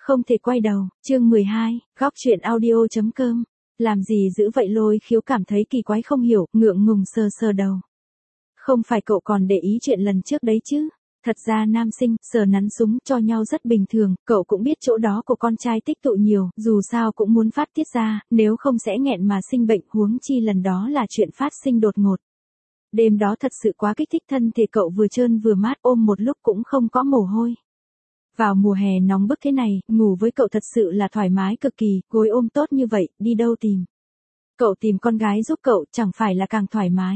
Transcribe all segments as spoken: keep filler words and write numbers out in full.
Không thể quay đầu, chương mười hai, góc chuyện audio.com. Làm gì dữ vậy? Lôi Khiếu cảm thấy kỳ quái không hiểu, ngượng ngùng sờ sờ đầu. Không phải cậu còn để ý chuyện lần trước đấy chứ? Thật ra nam sinh, sờ nắn súng cho nhau rất bình thường, cậu cũng biết chỗ đó của con trai tích tụ nhiều, dù sao cũng muốn phát tiết ra, nếu không sẽ nghẹn mà sinh bệnh, huống chi lần đó là chuyện phát sinh đột ngột. Đêm đó thật sự quá kích thích, thân thể cậu vừa trơn vừa mát, ôm một lúc cũng không có mồ hôi. Vào mùa hè nóng bức thế này, ngủ với cậu thật sự là thoải mái cực kỳ, gối ôm tốt như vậy, đi đâu tìm. Cậu tìm con gái giúp cậu, chẳng phải là càng thoải mái.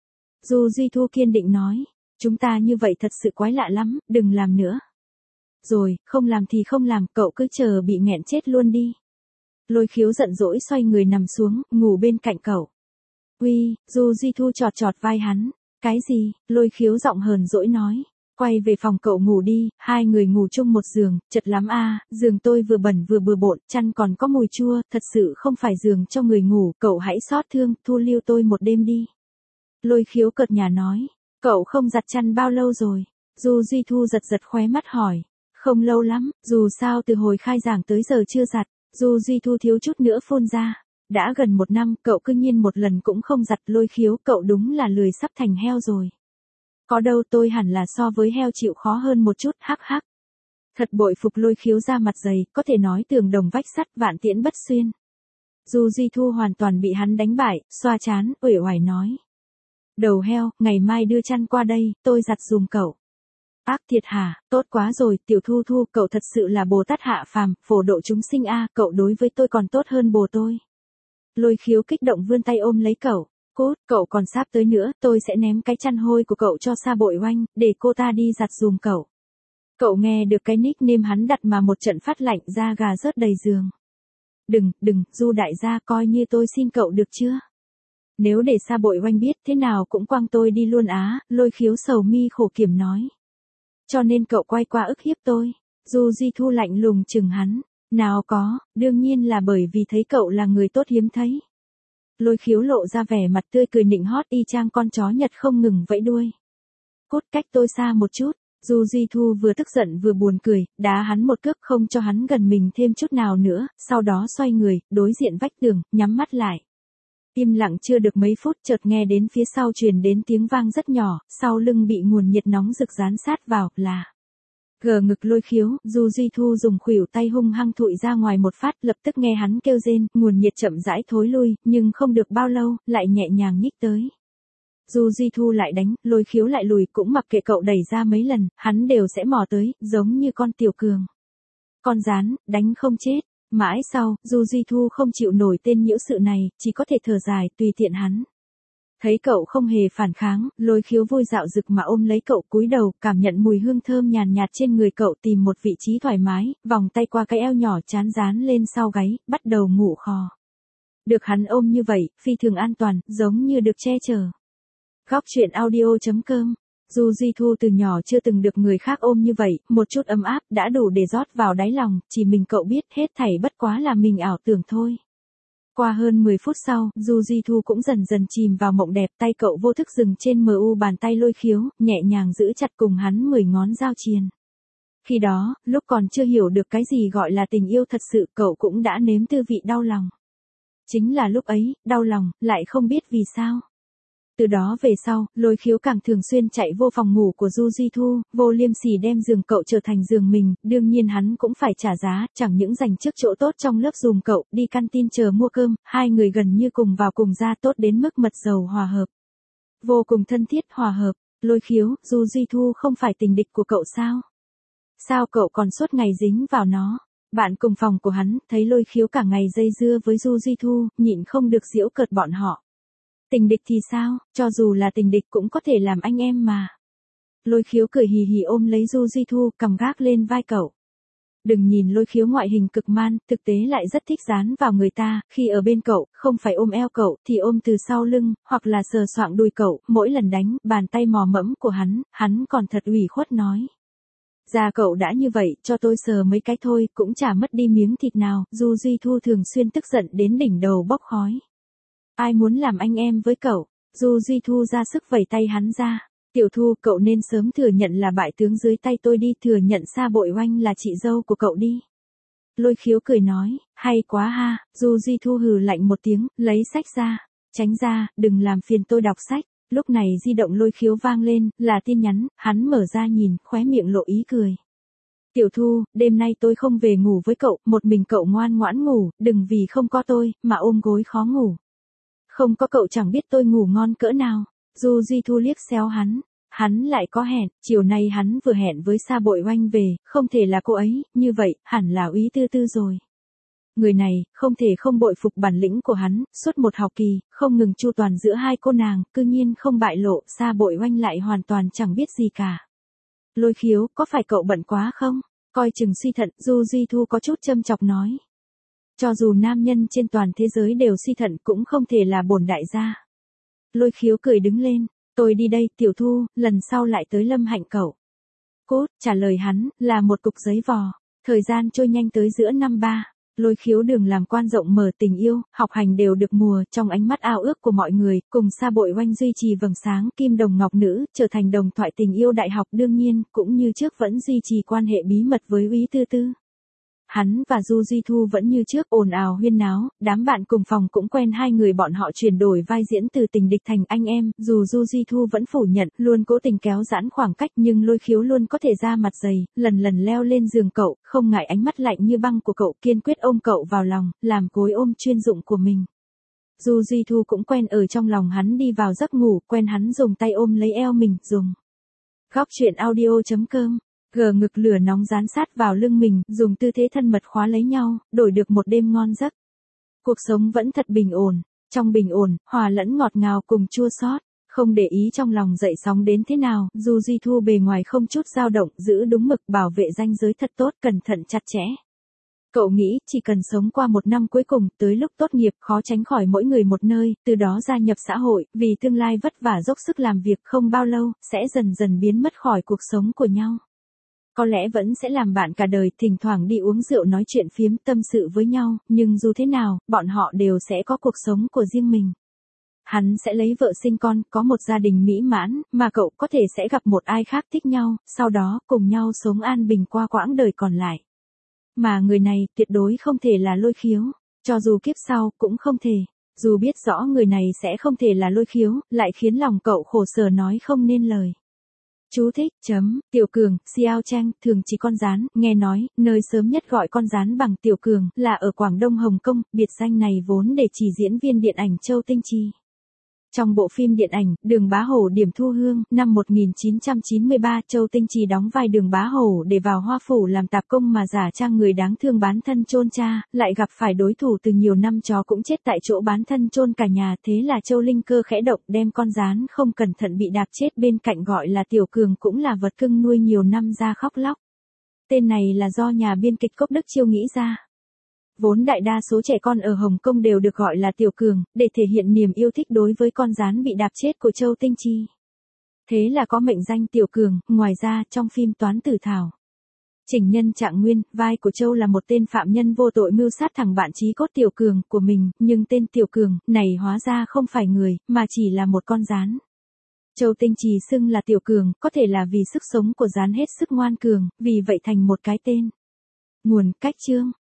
Du Duy Thu kiên định nói, chúng ta như vậy thật sự quái lạ lắm, đừng làm nữa. Rồi, không làm thì không làm, cậu cứ chờ bị nghẹn chết luôn đi. Lôi Khiếu giận dỗi xoay người nằm xuống, ngủ bên cạnh cậu. Uy, Du Duy Thu chọt chọt vai hắn. Cái gì? Lôi Khiếu giọng hờn dỗi nói. Quay về phòng cậu ngủ đi, hai người ngủ chung một giường, chật lắm a, giường tôi vừa bẩn vừa bừa bộn, chăn còn có mùi chua, thật sự không phải giường cho người ngủ, cậu hãy xót thương, thu lưu tôi một đêm đi. Lôi Khiếu cợt nhả nói, cậu không giặt chăn bao lâu rồi? Du Duy Thu giật giật khóe mắt hỏi, không lâu lắm, dù sao từ hồi khai giảng tới giờ chưa giặt. Du Duy Thu thiếu chút nữa phun ra, đã gần một năm, cậu cứ nhiên một lần cũng không giặt. Lôi Khiếu, cậu đúng là lười sắp thành heo rồi. Có đâu, tôi hẳn là so với heo chịu khó hơn một chút, hắc hắc. Thật bội phục. Lôi Khiếu ra mặt dày, có thể nói tường đồng vách sắt, vạn tiễn bất xuyên. Du Duy Thu hoàn toàn bị hắn đánh bại, xoa chán, uể oải nói. Đầu heo, ngày mai đưa chăn qua đây, tôi giặt dùm cậu. Ác thiệt hả, tốt quá rồi, Tiểu Thu Thu, cậu thật sự là Bồ Tát hạ phàm, phổ độ chúng sinh a, cậu đối với tôi còn tốt hơn bồ tôi. Lôi Khiếu kích động vươn tay ôm lấy cậu. Cút, cậu còn sắp tới nữa, tôi sẽ ném cái chăn hôi của cậu cho Sa Bội Oanh, để cô ta đi giặt dùm cậu. Cậu nghe được cái nickname hắn đặt mà một trận phát lạnh, da gà rớt đầy giường. Đừng, đừng, Du đại gia, coi như tôi xin cậu được chưa? Nếu để Sa Bội Oanh biết, thế nào cũng quăng tôi đi luôn á. Lôi Khiếu sầu mi khổ kiểm nói. Cho nên cậu quay qua ức hiếp tôi. Du Duy Thu lạnh lùng chừng hắn. Nào có, đương nhiên là bởi vì thấy cậu là người tốt hiếm thấy. Lôi Khiếu lộ ra vẻ mặt tươi cười nịnh hót, y chang con chó Nhật không ngừng vẫy đuôi. Cút cách tôi xa một chút. Du Duy Thu vừa tức giận vừa buồn cười, đá hắn một cước không cho hắn gần mình thêm chút nào nữa, sau đó xoay người, đối diện vách tường, nhắm mắt lại. Im lặng chưa được mấy phút, chợt nghe đến phía sau truyền đến tiếng vang rất nhỏ, sau lưng bị nguồn nhiệt nóng rực dán sát vào, là gờ ngực Lôi Khiếu. Du Duy Thu dùng khuỷu tay hung hăng thụi ra ngoài một phát, lập tức nghe hắn kêu rên, nguồn nhiệt chậm rãi thối lui, nhưng không được bao lâu, lại nhẹ nhàng nhích tới. Du Duy Thu lại đánh, Lôi Khiếu lại lùi, cũng mặc kệ cậu đẩy ra mấy lần, hắn đều sẽ mò tới, giống như con tiểu cường. Con rán, đánh không chết. Mãi sau, Du Duy Thu không chịu nổi tên nhiễu sự này, chỉ có thể thở dài, tùy tiện hắn. Thấy cậu không hề phản kháng, Lôi Khiếu vui dạo rực mà ôm lấy cậu, cúi đầu, cảm nhận mùi hương thơm nhàn nhạt trên người cậu, tìm một vị trí thoải mái, vòng tay qua cái eo nhỏ chán dán lên sau gáy, bắt đầu ngủ khò. Được hắn ôm như vậy, phi thường an toàn, giống như được che chở. Góc chuyện audio.com. Du Duy Thu từ nhỏ chưa từng được người khác ôm như vậy, một chút ấm áp đã đủ để rót vào đáy lòng, chỉ mình cậu biết, hết thảy bất quá là mình ảo tưởng thôi. Qua hơn mười phút sau, Du Duy Thu cũng dần dần chìm vào mộng đẹp, tay cậu vô thức dừng trên mờ u bàn tay Lôi Khiếu, nhẹ nhàng giữ chặt cùng hắn mười ngón giao triền. Khi đó, lúc còn chưa hiểu được cái gì gọi là tình yêu thật sự, cậu cũng đã nếm tư vị đau lòng. Chính là lúc ấy, đau lòng, lại không biết vì sao. Từ đó về sau, Lôi Khiếu càng thường xuyên chạy vô phòng ngủ của Du Duy Thu, vô liêm sỉ đem giường cậu trở thành giường mình, đương nhiên hắn cũng phải trả giá, chẳng những dành trước chỗ tốt trong lớp dùm cậu, đi canteen chờ mua cơm, hai người gần như cùng vào cùng ra, tốt đến mức mật dầu hòa hợp. Vô cùng thân thiết, hòa hợp. Lôi Khiếu, Du Duy Thu không phải tình địch của cậu sao? Sao cậu còn suốt ngày dính vào nó? Bạn cùng phòng của hắn, thấy Lôi Khiếu cả ngày dây dưa với Du Duy Thu, nhịn không được giễu cợt bọn họ. Tình địch thì sao, cho dù là tình địch cũng có thể làm anh em mà. Lôi Khiếu cười hì hì ôm lấy Du Duy Thu, cầm gác lên vai cậu. Đừng nhìn Lôi Khiếu ngoại hình cực man, thực tế lại rất thích dán vào người ta, khi ở bên cậu, không phải ôm eo cậu, thì ôm từ sau lưng, hoặc là sờ soạng đùi cậu, mỗi lần đánh, bàn tay mò mẫm của hắn, hắn còn thật ủy khuất nói. Da cậu đã như vậy, cho tôi sờ mấy cái thôi, cũng chả mất đi miếng thịt nào. Du Duy Thu thường xuyên tức giận đến đỉnh đầu bốc khói. Ai muốn làm anh em với cậu? Du Duy Thu ra sức vẩy tay hắn ra. Tiểu Thu, cậu nên sớm thừa nhận là bại tướng dưới tay tôi đi, thừa nhận Sa Bội Oanh là chị dâu của cậu đi. Lôi khiếu cười nói, hay quá ha, Du Di Thu hừ lạnh một tiếng, lấy sách ra, tránh ra, đừng làm phiền tôi đọc sách. Lúc này di động lôi khiếu vang lên, là tin nhắn, hắn mở ra nhìn, khóe miệng lộ ý cười. Tiểu Thu, đêm nay tôi không về ngủ với cậu, một mình cậu ngoan ngoãn ngủ, đừng vì không có tôi, mà ôm gối khó ngủ. Không có cậu chẳng biết tôi ngủ ngon cỡ nào. Du Di Thu liếc xéo hắn. Hắn lại có hẹn, chiều nay hắn vừa hẹn với Sa Bội Oanh về, không thể là cô ấy, như vậy, hẳn là Úy Tư Tư rồi. Người này, không thể không bội phục bản lĩnh của hắn, suốt một học kỳ, không ngừng chu toàn giữa hai cô nàng, cư nhiên không bại lộ, Sa Bội Oanh lại hoàn toàn chẳng biết gì cả. Lôi khiếu, có phải cậu bận quá không? Coi chừng suy thận, Du Di Thu có chút châm chọc nói. Cho dù nam nhân trên toàn thế giới đều suy thận cũng không thể là bổn đại gia. Lôi khiếu cười đứng lên. Tôi đi đây, Tiểu Thu, lần sau lại tới Lâm Hạnh cậu. Cốt, trả lời hắn, là một cục giấy vò. Thời gian trôi nhanh tới giữa năm ba. Lôi khiếu đường làm quan rộng mở tình yêu, học hành đều được mùa, trong ánh mắt ao ước của mọi người, cùng Sa Bội Oanh duy trì vầng sáng kim đồng ngọc nữ, trở thành đồng thoại tình yêu đại học đương nhiên, cũng như trước vẫn duy trì quan hệ bí mật với Úy Tư Tư. Hắn và Du Di Thu vẫn như trước ồn ào huyên náo, đám bạn cùng phòng cũng quen hai người bọn họ chuyển đổi vai diễn từ tình địch thành anh em, dù Du Di Thu vẫn phủ nhận, luôn cố tình kéo giãn khoảng cách nhưng lôi khiếu luôn có thể ra mặt dày, lần lần leo lên giường cậu, không ngại ánh mắt lạnh như băng của cậu, kiên quyết ôm cậu vào lòng, làm gối ôm chuyên dụng của mình. Du Di Thu cũng quen ở trong lòng hắn đi vào giấc ngủ, quen hắn dùng tay ôm lấy eo mình, dùng. Góc truyện audio chấm com Gờ ngực lửa nóng dán sát vào lưng mình, dùng tư thế thân mật khóa lấy nhau, đổi được một đêm ngon giấc. Cuộc sống vẫn thật bình ổn, trong bình ổn, hòa lẫn ngọt ngào cùng chua xót, không để ý trong lòng dậy sóng đến thế nào, Du Di Thu bề ngoài không chút dao động, giữ đúng mực bảo vệ ranh giới thật tốt, cẩn thận chặt chẽ. Cậu nghĩ, chỉ cần sống qua một năm cuối cùng, tới lúc tốt nghiệp, khó tránh khỏi mỗi người một nơi, từ đó gia nhập xã hội, vì tương lai vất vả dốc sức làm việc không bao lâu, sẽ dần dần biến mất khỏi cuộc sống của nhau. Có lẽ vẫn sẽ làm bạn cả đời, thỉnh thoảng đi uống rượu nói chuyện phiếm tâm sự với nhau, nhưng dù thế nào, bọn họ đều sẽ có cuộc sống của riêng mình. Hắn sẽ lấy vợ sinh con, có một gia đình mỹ mãn, mà cậu có thể sẽ gặp một ai khác thích nhau, sau đó cùng nhau sống an bình qua quãng đời còn lại. Mà người này tuyệt đối không thể là lôi khiếu, cho dù kiếp sau cũng không thể. Dù biết rõ người này sẽ không thể là lôi khiếu, lại khiến lòng cậu khổ sở nói không nên lời. Chú thích, chấm, Tiểu Cường, Xiao Chang, thường chỉ con rán, nghe nói, nơi sớm nhất gọi con rán bằng Tiểu Cường, là ở Quảng Đông Hồng Kông, biệt danh này vốn để chỉ diễn viên điện ảnh Châu Tinh Chi. Trong bộ phim điện ảnh, Đường Bá Hổ Điểm Thu Hương, năm một nghìn chín trăm chín mươi ba, Châu Tinh Chi đóng vai Đường Bá Hổ để vào Hoa Phủ làm tạp công mà giả trang người đáng thương bán thân chôn cha, lại gặp phải đối thủ từ nhiều năm chó cũng chết tại chỗ bán thân chôn cả nhà, thế là Châu Linh cơ khẽ động đem con rán không cẩn thận bị đạp chết bên cạnh gọi là Tiểu Cường cũng là vật cưng nuôi nhiều năm ra khóc lóc. Tên này là do nhà biên kịch Cốc Đức Chiêu nghĩ ra. Vốn đại đa số trẻ con ở Hồng Kông đều được gọi là Tiểu Cường, để thể hiện niềm yêu thích đối với con rán bị đạp chết của Châu Tinh Chi. Thế là có mệnh danh Tiểu Cường, ngoài ra trong phim Toán Tử Thảo. Chỉnh nhân trạng nguyên, vai của Châu là một tên phạm nhân vô tội mưu sát thằng bạn chí cốt Tiểu Cường của mình, nhưng tên Tiểu Cường này hóa ra không phải người, mà chỉ là một con rán. Châu Tinh Chi xưng là Tiểu Cường, có thể là vì sức sống của rán hết sức ngoan cường, vì vậy thành một cái tên. Nguồn, cách chương.